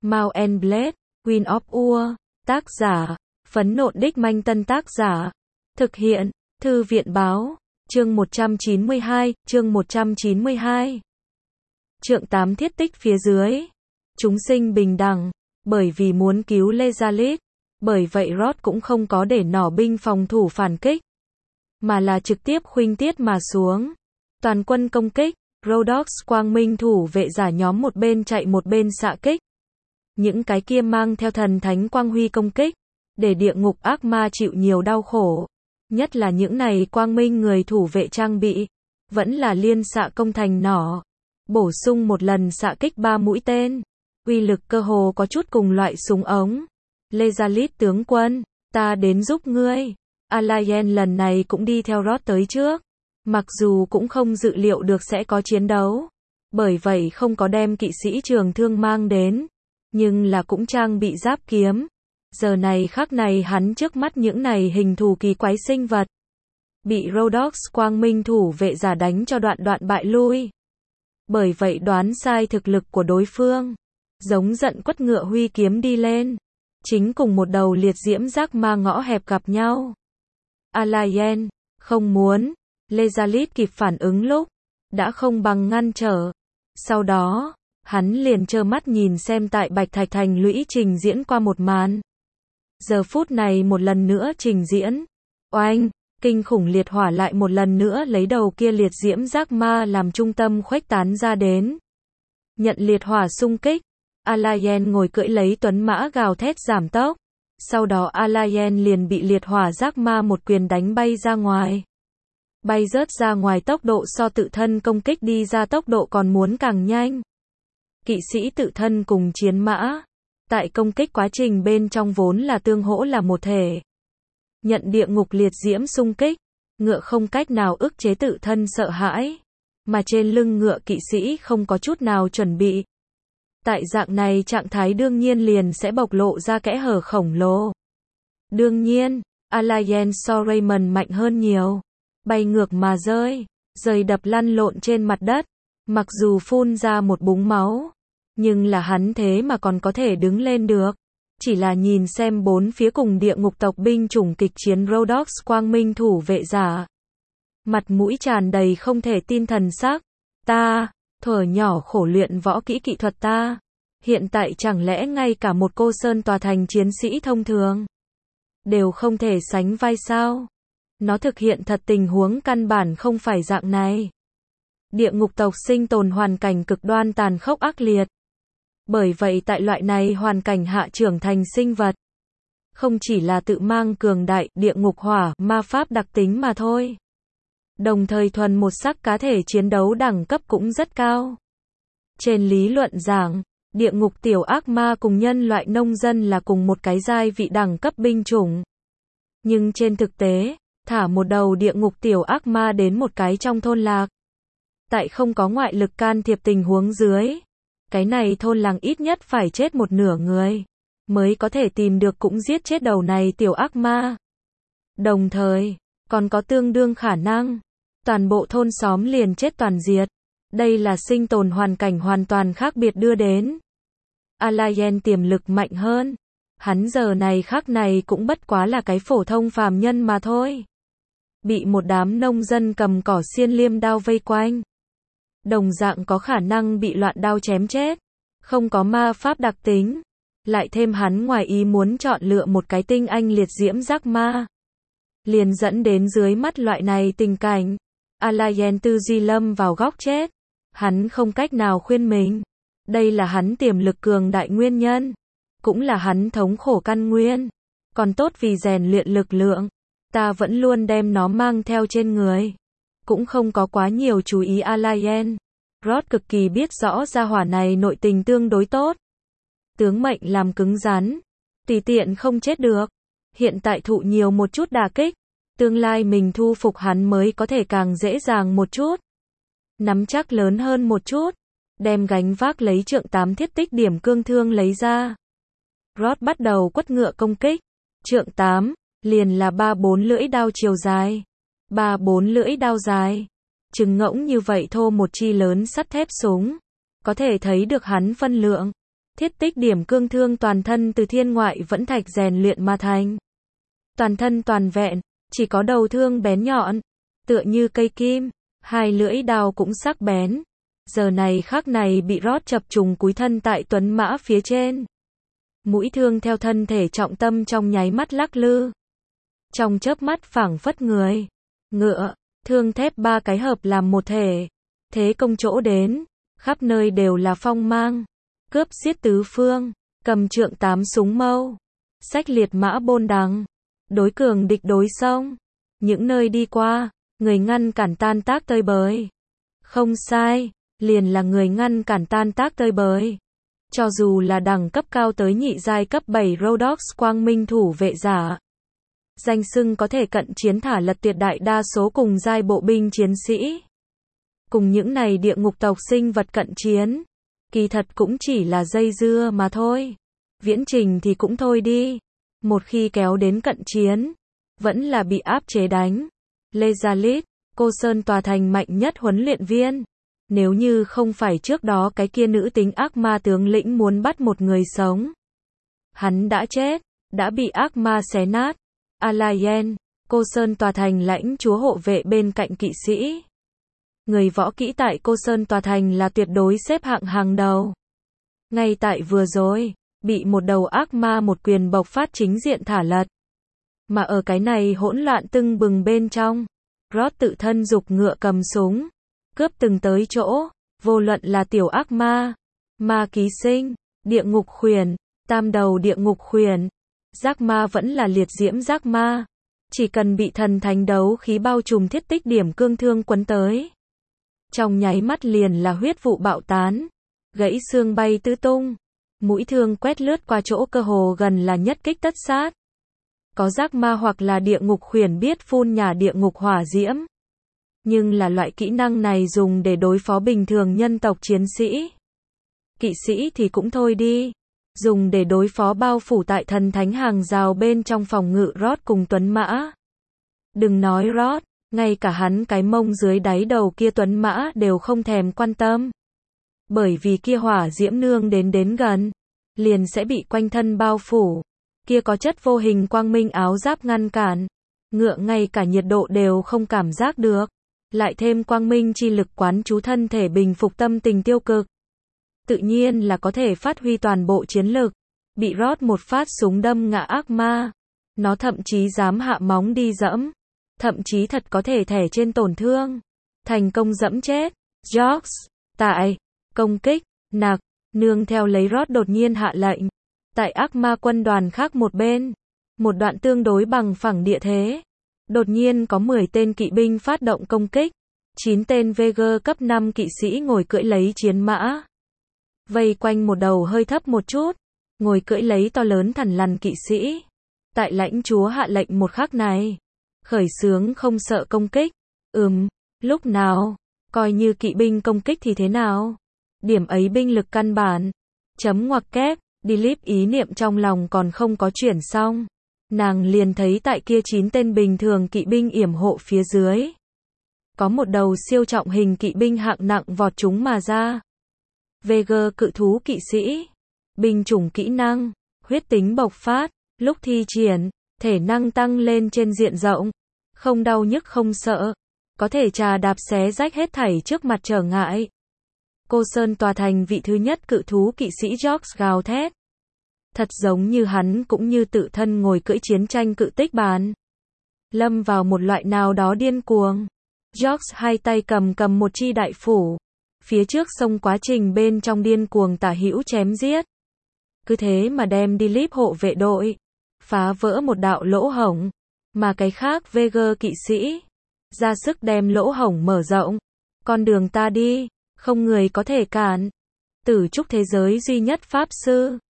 Mount and Blade, Queen of War, tác giả, Phấn Nộn Đích Manh Tân tác giả, thực hiện, Thư viện báo, chương 192, chương 192. Trượng 8 thiết tích phía dưới. Chúng sinh bình đẳng, bởi vì muốn cứu Lezalit, bởi vậy Rod cũng không có để nỏ binh phòng thủ phản kích, mà là trực tiếp khuynh tiết mà xuống. Toàn quân công kích, Rhodoks quang minh thủ vệ giả nhóm một bên chạy một bên xạ kích. Những cái kia mang theo thần thánh quang huy công kích, để địa ngục ác ma chịu nhiều đau khổ. Nhất là những này quang minh người thủ vệ trang bị, vẫn là liên xạ công thành nỏ. Bổ sung một lần xạ kích 3 mũi tên. Uy lực cơ hồ có chút cùng loại súng ống. Lezalit tướng quân, ta đến giúp ngươi. Alayen lần này cũng đi theo Rod tới trước. Mặc dù cũng không dự liệu được sẽ có chiến đấu, bởi vậy không có đem kỵ sĩ trường thương mang đến, nhưng là cũng trang bị giáp kiếm. Giờ này khắc này hắn trước mắt những này hình thù kỳ quái sinh vật, bị Rhodoks quang minh thủ vệ giả đánh cho đoạn bại lui. Bởi vậy đoán sai thực lực của đối phương, giống giận quất ngựa huy kiếm đi lên, chính cùng một đầu liệt diễm giác ma ngõ hẹp gặp nhau. Alayen, không muốn. Lezalit kịp phản ứng lúc, đã không bằng ngăn trở. Sau đó, hắn liền trơ mắt nhìn xem tại Bạch Thạch Thành lũy trình diễn qua một màn. Giờ phút này một lần nữa trình diễn. Oanh, kinh khủng liệt hỏa lại một lần nữa lấy đầu kia liệt diễm giác ma làm trung tâm khuếch tán ra đến. Nhận liệt hỏa xung kích, Alayen ngồi cưỡi lấy tuấn mã gào thét giảm tốc. Sau đó Alayen liền bị liệt hỏa giác ma một quyền đánh bay ra ngoài. Bay rớt ra ngoài tốc độ so tự thân công kích đi ra tốc độ còn muốn càng nhanh. Kỵ sĩ tự thân cùng chiến mã, tại công kích quá trình bên trong vốn là tương hỗ là một thể. Nhận địa ngục liệt diễm xung kích, ngựa không cách nào ức chế tự thân sợ hãi, mà trên lưng ngựa kỵ sĩ không có chút nào chuẩn bị. Tại dạng này trạng thái đương nhiên liền sẽ bộc lộ ra kẽ hở khổng lồ. Đương nhiên, Alayen so Raymond mạnh hơn nhiều. Bay ngược mà rơi, rời đập lăn lộn trên mặt đất, mặc dù phun ra một búng máu, nhưng là hắn thế mà còn có thể đứng lên được. Chỉ là nhìn xem bốn phía cùng địa ngục tộc binh chủng kịch chiến Rhodoks quang minh thủ vệ giả. Mặt mũi tràn đầy không thể tin thần sắc. Ta, thuở nhỏ khổ luyện võ kỹ kỹ thuật ta. Hiện tại chẳng lẽ ngay cả một cô sơn tòa thành chiến sĩ thông thường đều không thể sánh vai sao? Nó thực hiện thật tình huống căn bản không phải dạng này. Địa ngục tộc sinh tồn hoàn cảnh cực đoan tàn khốc ác liệt. Bởi vậy tại loại này hoàn cảnh hạ trưởng thành sinh vật, không chỉ là tự mang cường đại địa ngục hỏa ma pháp đặc tính mà thôi. Đồng thời thuần một sắc cá thể chiến đấu đẳng cấp cũng rất cao. Trên lý luận giảng, địa ngục tiểu ác ma cùng nhân loại nông dân là cùng một cái giai vị đẳng cấp binh chủng. Nhưng trên thực tế, thả một đầu địa ngục tiểu ác ma đến một cái trong thôn lạc. Tại không có ngoại lực can thiệp tình huống dưới, cái này thôn làng ít nhất phải chết một nửa người, mới có thể tìm được cũng giết chết đầu này tiểu ác ma. Đồng thời, còn có tương đương khả năng, toàn bộ thôn xóm liền chết toàn diệt. Đây là sinh tồn hoàn cảnh hoàn toàn khác biệt đưa đến. Alayen tiềm lực mạnh hơn. Hắn giờ này khắc này cũng bất quá là cái phổ thông phàm nhân mà thôi. Bị một đám nông dân cầm cỏ xiên liêm đao vây quanh. Đồng dạng có khả năng bị loạn đao chém chết. Không có ma pháp đặc tính. Lại thêm hắn ngoài ý muốn chọn lựa một cái tinh anh liệt diễm giác ma. Liền dẫn đến dưới mắt loại này tình cảnh. Alayen tư duy lâm vào góc chết. Hắn không cách nào khuyên mình. Đây là hắn tiềm lực cường đại nguyên nhân. Cũng là hắn thống khổ căn nguyên. Còn tốt vì rèn luyện lực lượng, ta vẫn luôn đem nó mang theo trên người. Cũng không có quá nhiều chú ý Alayen. Rod cực kỳ biết rõ gia hỏa này nội tình tương đối tốt. Tướng mệnh làm cứng rắn, tùy tiện không chết được. Hiện tại thụ nhiều một chút đả kích, tương lai mình thu phục hắn mới có thể càng dễ dàng một chút. Nắm chắc lớn hơn một chút, đem gánh vác lấy trượng 8 thiết tích điểm cương thương lấy ra. Rod bắt đầu quất ngựa công kích. Trượng 8, liền là 3-4 lưỡi đao chiều dài. 3-4 lưỡi đao dài. Trừng ngỗng như vậy thô một chi lớn sắt thép súng. Có thể thấy được hắn phân lượng. Thiết tích điểm cương thương toàn thân từ thiên ngoại vẫn thạch rèn luyện mà thành. Toàn thân toàn vẹn, chỉ có đầu thương bén nhọn, tựa như cây kim, hai lưỡi đao cũng sắc bén. Giờ này khắc này bị rót chập trùng cúi thân tại tuấn mã phía trên. Mũi thương theo thân thể trọng tâm trong nháy mắt lắc lư. Trong chớp mắt phảng phất người, ngựa, thương thép ba cái hợp làm một thể. Thế công chỗ đến, khắp nơi đều là phong mang. Cướp xiết tứ phương, cầm trượng tám súng mâu. Xách liệt mã bôn đằng. Đối cường địch đối sông. Những nơi đi qua, người ngăn cản tan tác tơi bời. Không sai, liền là người ngăn cản tan tác tơi bời. Cho dù là đẳng cấp cao tới nhị giai cấp 7 Rhodox quang minh thủ vệ giả. Danh xưng có thể cận chiến thả lật tuyệt đại đa số cùng giai bộ binh chiến sĩ. Cùng những này địa ngục tộc sinh vật cận chiến. Kỳ thật cũng chỉ là dây dưa mà thôi. Viễn trình thì cũng thôi đi. Một khi kéo đến cận chiến, vẫn là bị áp chế đánh. Lê Gia Lít, Cô Sơn tòa thành mạnh nhất huấn luyện viên. Nếu như không phải trước đó cái kia nữ tính ác ma tướng lĩnh muốn bắt một người sống. Hắn đã chết, đã bị ác ma xé nát. Alayen, Cô Sơn tòa thành lãnh chúa hộ vệ bên cạnh kỵ sĩ. Người võ kỹ tại Cô Sơn tòa thành là tuyệt đối xếp hạng hàng đầu. Ngay tại vừa rồi, bị một đầu ác ma một quyền bộc phát chính diện thả lật. Mà ở cái này hỗn loạn tưng bừng bên trong, Rod tự thân giục ngựa cầm súng, cướp từng tới chỗ, vô luận là tiểu ác ma, ma ký sinh, địa ngục khuyển, tam đầu địa ngục khuyển, giác ma vẫn là liệt diễm giác ma. Chỉ cần bị thần thánh đấu khí bao trùm thiết tích điểm cương thương quấn tới. Trong nháy mắt liền là huyết vụ bạo tán, gãy xương bay tứ tung, mũi thương quét lướt qua chỗ cơ hồ gần là nhất kích tất sát. Có giác ma hoặc là địa ngục khuyển biết phun nhả địa ngục hỏa diễm. Nhưng là loại kỹ năng này dùng để đối phó bình thường nhân tộc chiến sĩ. Kỵ sĩ thì cũng thôi đi. Dùng để đối phó bao phủ tại thần thánh hàng rào bên trong phòng ngự Rod cùng tuấn mã. Đừng nói Rod, ngay cả hắn cái mông dưới đáy đầu kia tuấn mã đều không thèm quan tâm. Bởi vì kia hỏa diễm nương đến gần, liền sẽ bị quanh thân bao phủ. Kia có chất vô hình quang minh áo giáp ngăn cản. Ngựa ngay cả nhiệt độ đều không cảm giác được. Lại thêm quang minh chi lực quán chú thân thể bình phục tâm tình tiêu cực. Tự nhiên là có thể phát huy toàn bộ chiến lực. Bị Rod một phát súng đâm ngã ác ma. Nó thậm chí dám hạ móng đi dẫm. Thậm chí thật có thể thẻ trên tổn thương. Thành công dẫm chết. Jox, tại, công kích, nặc, nương theo lấy Rod đột nhiên hạ lệnh. Tại ác ma quân đoàn khác một bên. Một đoạn tương đối bằng phẳng địa thế. Đột nhiên có 10 tên kỵ binh phát động công kích. 9 tên VG cấp 5 kỵ sĩ ngồi cưỡi lấy chiến mã. Vây quanh một đầu hơi thấp một chút. Ngồi cưỡi lấy to lớn thằn lằn kỵ sĩ. Tại lãnh chúa hạ lệnh một khắc này. Khởi xướng không sợ công kích. Lúc nào? Coi như kỵ binh công kích thì thế nào? Điểm ấy binh lực căn bản. Chấm ngoặc kép. Dilip ý niệm trong lòng còn không có chuyển xong. Nàng liền thấy tại kia 9 tên bình thường kỵ binh yểm hộ phía dưới. Có một đầu siêu trọng hình kỵ binh hạng nặng vọt chúng mà ra. VG cự thú kỵ sĩ. Binh chủng kỹ năng. Huyết tính bộc phát. Lúc thi triển. Thể năng tăng lên trên diện rộng. Không đau nhức không sợ. Có thể trà đạp xé rách hết thảy trước mặt trở ngại. Cô Sơn tòa thành vị thứ nhất cự thú kỵ sĩ Jox gào thét. Thật giống như hắn cũng như tự thân ngồi cưỡi chiến tranh cự tích bàn. Lâm vào một loại nào đó điên cuồng. Jox hai tay cầm một chi đại phủ. Phía trước sông quá trình bên trong điên cuồng tả hữu chém giết. Cứ thế mà đem Dilip hộ vệ đội. Phá vỡ một đạo lỗ hổng. Mà cái khác VG kỵ sĩ. Ra sức đem lỗ hổng mở rộng. Con đường ta đi. Không người có thể cản. Tử trúc thế giới duy nhất pháp sư.